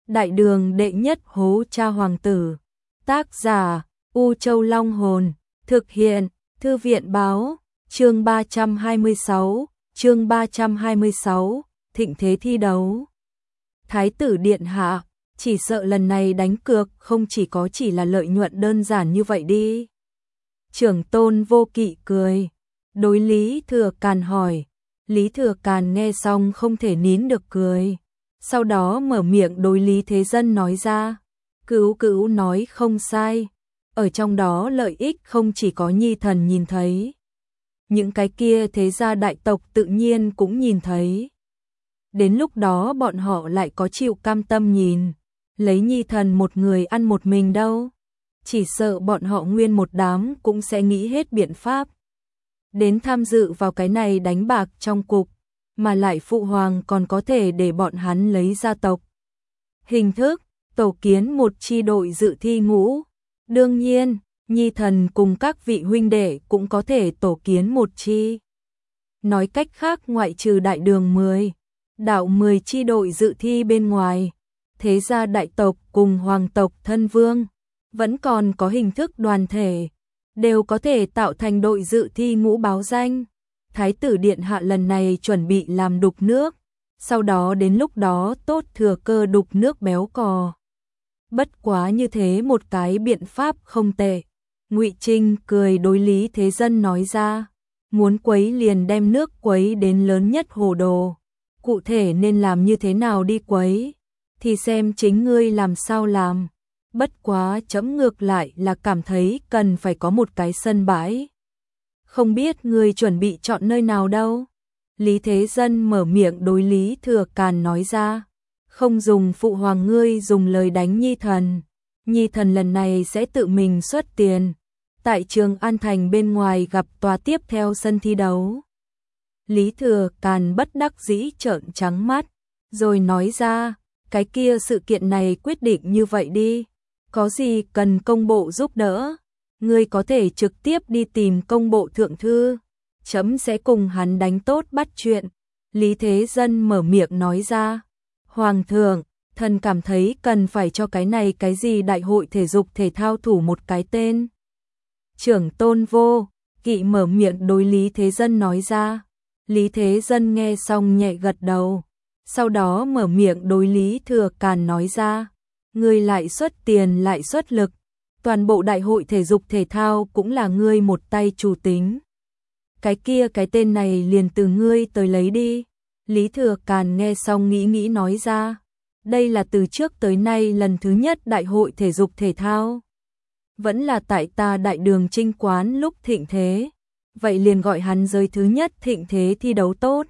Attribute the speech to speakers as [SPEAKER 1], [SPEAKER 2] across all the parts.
[SPEAKER 1] Đại đường đệ nhất hố cha hoàng tử. Tác giả U Châu Long Hồn. Thực hiện Thư viện Báo. Chương 326. Thịnh thế thi đấu. Thái tử điện hạ, chỉ sợ lần này đánh cược không chỉ là lợi nhuận đơn giản như vậy đi. Trưởng Tôn Vô Kỵ cười, đối Lý Thừa Càn hỏi. Lý Thừa Càn nghe xong không thể nín được cười, sau đó mở miệng đối Lý Thế Dân nói ra. Cữu nói không sai, ở trong đó lợi ích không chỉ có nhi thần nhìn thấy, những cái kia thế gia đại tộc tự nhiên cũng nhìn thấy. Đến lúc đó bọn họ lại có chịu cam tâm nhìn lấy nhi thần một người ăn một mình đâu. Chỉ sợ bọn họ nguyên một đám cũng sẽ nghĩ hết biện pháp đến tham dự vào cái này đánh bạc trong cục, mà lại phụ hoàng còn có thể để bọn hắn lấy gia tộc hình thức tổ kiến một chi đội dự thi ngũ. Đương nhiên, nhi thần cùng các vị huynh đệ cũng có thể tổ kiến một chi. Nói cách khác, ngoại trừ đại đường 10, đạo 10 chi đội dự thi bên ngoài, thế gia đại tộc cùng hoàng tộc thân vương vẫn còn có hình thức đoàn thể, đều có thể tạo thành đội dự thi ngũ báo danh. Thái tử điện hạ lần này chuẩn bị làm đục nước, sau đó đến lúc đó tốt thừa cơ đục nước béo cò. Bất quá như thế một cái biện pháp không tệ. Ngụy Trinh cười đối Lý Thế Dân nói ra, muốn quấy liền đem nước quấy đến lớn nhất hồ đồ. Cụ thể nên làm như thế nào đi quấy, thì xem chính ngươi làm sao làm. Bất quá chấm ngược lại là cảm thấy cần phải có một cái sân bãi. Không biết ngươi chuẩn bị chọn nơi nào đâu? Lý Thế Dân mở miệng đối Lý Thừa Càn nói ra. Không dùng phụ hoàng ngươi dùng lời đánh nhi thần. Nhi thần lần này sẽ tự mình xuất tiền. Tại Trường An Thành bên ngoài gặp tòa tiếp theo sân thi đấu. Lý Thừa Càn bất đắc dĩ trợn trắng mắt, rồi nói ra, cái kia sự kiện này quyết định như vậy đi. Có gì cần công bộ giúp đỡ, ngươi có thể trực tiếp đi tìm công bộ thượng thư. Chấm sẽ cùng hắn đánh tốt bắt chuyện. Lý Thế Dân mở miệng nói ra. Hoàng thượng, thần cảm thấy cần phải cho cái này cái gì đại hội thể dục thể thao thủ một cái tên. Trưởng Tôn Vô Kỵ mở miệng đối Lý Thế Dân nói ra. Lý Thế Dân nghe xong nhẹ gật đầu, sau đó mở miệng đối Lý Thừa Càn nói ra. Ngươi lại xuất tiền lại xuất lực, toàn bộ đại hội thể dục thể thao cũng là ngươi một tay chủ tính. Cái kia cái tên này liền từ ngươi tới lấy đi. Lý Thừa Càn nghe xong nghĩ nói ra. Đây là từ trước tới nay lần thứ nhất đại hội thể dục thể thao. Vẫn là tại ta đại đường Trinh Quán lúc thịnh thế. Vậy liền gọi hắn giới thứ nhất thịnh thế thi đấu tốt.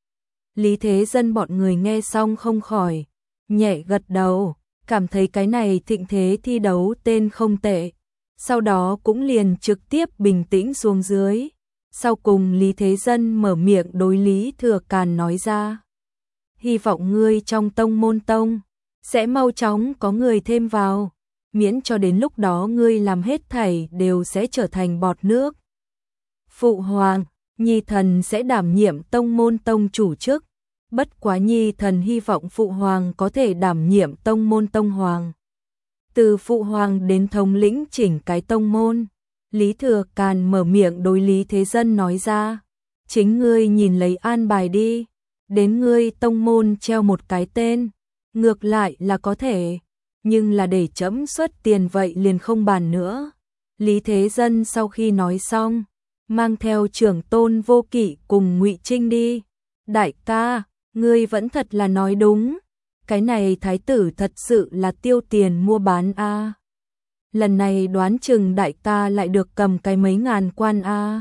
[SPEAKER 1] Lý Thế Dân bọn người nghe xong không khỏi nhẹ gật đầu, cảm thấy cái này thịnh thế thi đấu tên không tệ. Sau đó cũng liền trực tiếp bình tĩnh xuống dưới. Sau cùng Lý Thế Dân mở miệng đối Lý Thừa Càn nói ra. Hy vọng ngươi trong tông môn tông sẽ mau chóng có người thêm vào, miễn cho đến lúc đó ngươi làm hết thảy đều sẽ trở thành bọt nước. Phụ hoàng, nhi thần sẽ đảm nhiệm tông môn tông chủ chức. Bất quá nhi thần hy vọng phụ hoàng có thể đảm nhiệm tông môn tông hoàng. Từ phụ hoàng đến thống lĩnh chỉnh cái tông môn. Lý Thừa Càn mở miệng đối Lý Thế Dân nói ra. Chính ngươi nhìn lấy an bài đi. Đến ngươi tông môn treo một cái tên, ngược lại là có thể, nhưng là để chấm xuất tiền vậy liền không bàn nữa. Lý Thế Dân sau khi nói xong, mang theo Trưởng Tôn Vô Kỵ cùng Ngụy Trinh đi. Đại ca, ngươi vẫn thật là nói đúng. Cái này thái tử thật sự là tiêu tiền mua bán a. Lần này đoán chừng đại ca lại được cầm cái mấy ngàn quan a.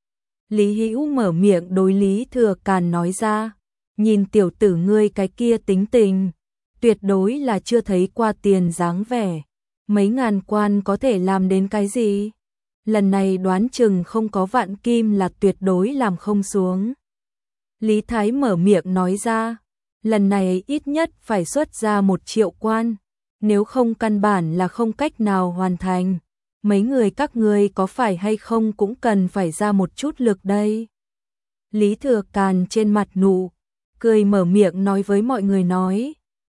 [SPEAKER 1] Lý Hữu mở miệng đối Lý Thừa Càn nói ra. Nhìn tiểu tử ngươi cái kia tính tình, tuyệt đối là chưa thấy qua tiền dáng vẻ. Mấy ngàn quan có thể làm đến cái gì? Lần này đoán chừng không có vạn kim là tuyệt đối làm không xuống. Lý Thái mở miệng nói ra. Lần này ít nhất phải xuất ra 1 triệu quan, nếu không căn bản là không cách nào hoàn thành. Mấy người các ngươi có phải hay không cũng cần phải ra một chút lực đây. Lý Thừa Càn trên mặt nụ cười mở miệng nói với mọi người nói.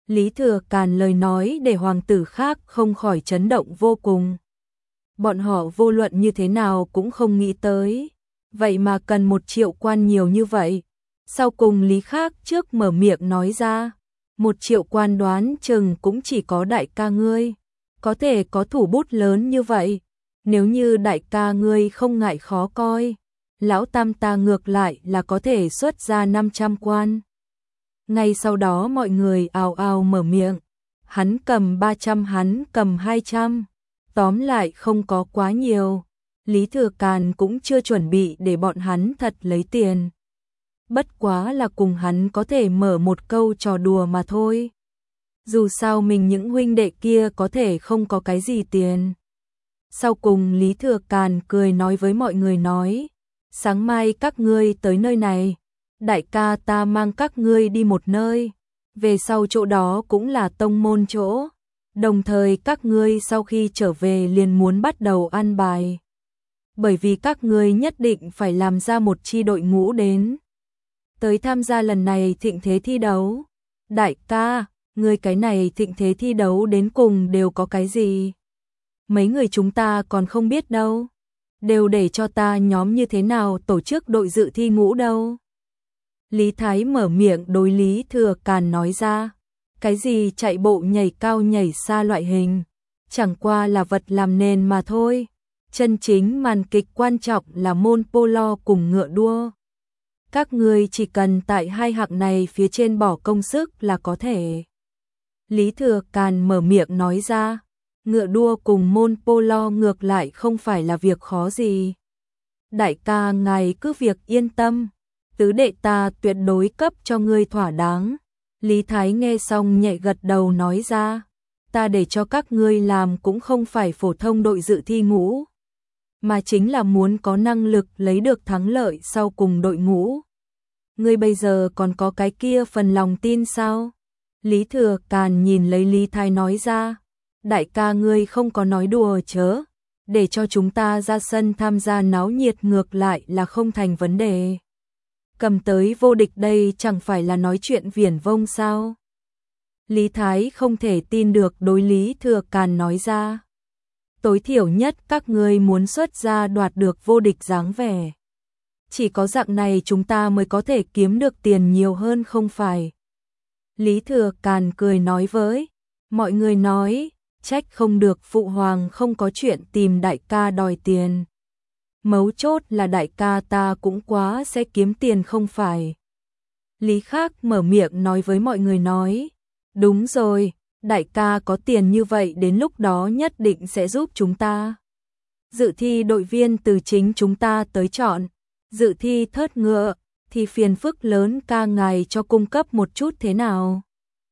[SPEAKER 1] Lý Thừa Càn lời nói để hoàng tử khác không khỏi chấn động vô cùng. Bọn họ vô luận như thế nào cũng không nghĩ tới. Vậy mà cần 1 triệu quan nhiều như vậy. Sau cùng Lý Khác trước mở miệng nói ra. 1 triệu quan đoán chừng cũng chỉ có đại ca ngươi. Có thể có thủ bút lớn như vậy. Nếu như đại ca ngươi không ngại khó coi. Lão tam ta ngược lại là có thể xuất ra 500 quan. Ngay sau đó mọi người ào ào mở miệng. Hắn cầm 300, hắn cầm 200. Tóm lại không có quá nhiều. Lý Thừa Càn cũng chưa chuẩn bị để bọn hắn thật lấy tiền. Bất quá là cùng hắn có thể mở một câu trò đùa mà thôi. Dù sao mình những huynh đệ kia có thể không có cái gì tiền. Sau cùng Lý Thừa Càn cười nói với mọi người nói. Sáng mai các ngươi tới nơi này. Đại ca ta mang các ngươi đi một nơi. Về sau chỗ đó cũng là tông môn chỗ. Đồng thời các ngươi sau khi trở về liền muốn bắt đầu an bài. Bởi vì các ngươi nhất định phải làm ra một chi đội ngũ đến. Tới tham gia lần này thịnh thế thi đấu. Đại ca, ngươi cái này thịnh thế thi đấu đến cùng đều có cái gì? Mấy người chúng ta còn không biết đâu. Đều để cho ta nhóm như thế nào tổ chức đội dự thi ngũ đâu. Lý Thái mở miệng đối Lý Thừa Càn nói ra. Cái gì chạy bộ nhảy cao nhảy xa loại hình. Chẳng qua là vật làm nền mà thôi. Chân chính màn kịch quan trọng là môn polo cùng ngựa đua. Các ngươi chỉ cần tại 2 hạng này phía trên bỏ công sức là có thể. Lý Thừa Càn mở miệng nói ra. Ngựa đua cùng môn polo ngược lại không phải là việc khó gì. Đại ca ngài cứ việc yên tâm. Tứ đệ ta tuyệt đối cấp cho ngươi thỏa đáng. Lý Thái nghe xong nhẹ gật đầu nói ra. Ta để cho các ngươi làm cũng không phải phổ thông đội dự thi ngũ. Mà chính là muốn có năng lực lấy được thắng lợi sau cùng đội ngũ. Ngươi bây giờ còn có cái kia phần lòng tin sao? Lý Thừa Càn nhìn lấy Lý Thái nói ra. Đại ca ngươi không có nói đùa chớ. Để cho chúng ta ra sân tham gia náo nhiệt ngược lại là không thành vấn đề. Cầm tới vô địch đây chẳng phải là nói chuyện viển vông sao? Lý Thái không thể tin được đối Lý Thừa Càn nói ra. Tối thiểu nhất các ngươi muốn xuất ra đoạt được vô địch dáng vẻ. Chỉ có dạng này chúng ta mới có thể kiếm được tiền nhiều hơn không phải. Lý Thừa Càn cười nói với mọi người nói, trách không được phụ hoàng không có chuyện tìm đại ca đòi tiền. Mấu chốt là đại ca ta cũng quá sẽ kiếm tiền không phải. Lý Khác mở miệng nói với mọi người nói, đúng rồi, đại ca có tiền như vậy đến lúc đó nhất định sẽ giúp chúng ta. Dự thi đội viên từ chính chúng ta tới chọn, dự thi thớt ngựa, thì phiền phức lớn ca ngài cho cung cấp một chút thế nào.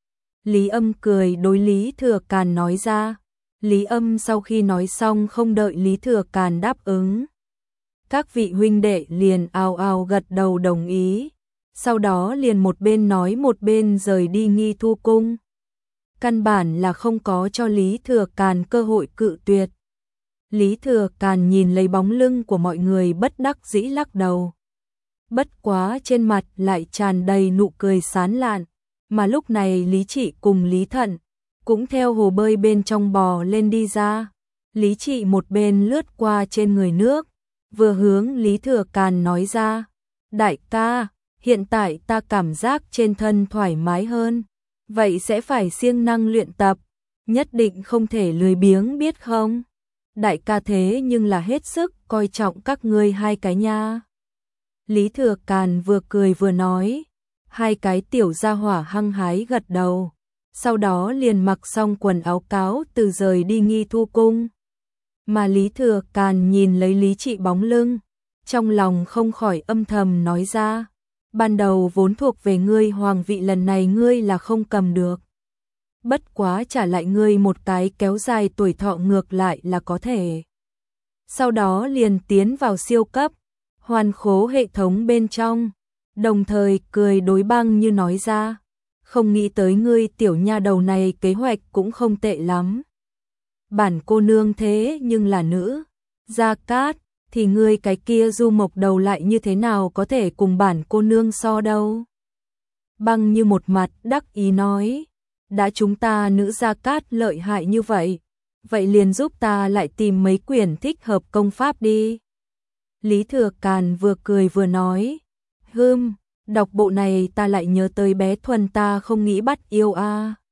[SPEAKER 1] Lý Âm cười đối Lý Thừa Càn nói ra. Lý Âm sau khi nói xong không đợi Lý Thừa Càn đáp ứng. Các vị huynh đệ liền ào ào gật đầu đồng ý. Sau đó liền một bên nói một bên rời đi Nghi Thu Cung. Căn bản là không có cho Lý Thừa Càn cơ hội cự tuyệt. Lý Thừa Càn nhìn lấy bóng lưng của mọi người bất đắc dĩ lắc đầu. Bất quá trên mặt lại tràn đầy nụ cười sán lạn. Mà lúc này Lý Trị cùng Lý Thận cũng theo hồ bơi bên trong bò lên đi ra. Lý Trị một bên lướt qua trên người nước, vừa hướng Lý Thừa Càn nói ra. Đại ca, hiện tại ta cảm giác trên thân thoải mái hơn. Vậy sẽ phải siêng năng luyện tập, nhất định không thể lười biếng biết không? Đại ca thế nhưng là hết sức coi trọng các ngươi hai cái nha. Lý Thừa Càn vừa cười vừa nói. Hai cái tiểu gia hỏa hăng hái gật đầu. Sau đó liền mặc xong quần áo cáo từ rời đi Nghi Thu Cung. Mà Lý Thừa Càn nhìn lấy Lý Trị bóng lưng, trong lòng không khỏi âm thầm nói ra. Ban đầu vốn thuộc về ngươi hoàng vị, lần này ngươi là không cầm được. Bất quá trả lại ngươi một cái kéo dài tuổi thọ ngược lại là có thể. Sau đó liền tiến vào siêu cấp, hoàn khố hệ thống bên trong. Đồng thời cười đối Băng Như nói ra. Không nghĩ tới ngươi tiểu nha đầu này kế hoạch cũng không tệ lắm. Bản cô nương thế nhưng là nữ. Gia Cát, thì ngươi cái kia Du Mộc đầu lại như thế nào có thể cùng bản cô nương so đâu. Băng Như một mặt đắc ý nói. đã chúng ta nữ gia cát lợi hại như vậy, vậy liền giúp ta lại tìm mấy quyển thích hợp công pháp đi. Lý Thừa Càn vừa cười vừa nói, đọc bộ này ta lại nhớ tới bé Thuần ta không nghĩ bắt yêu a.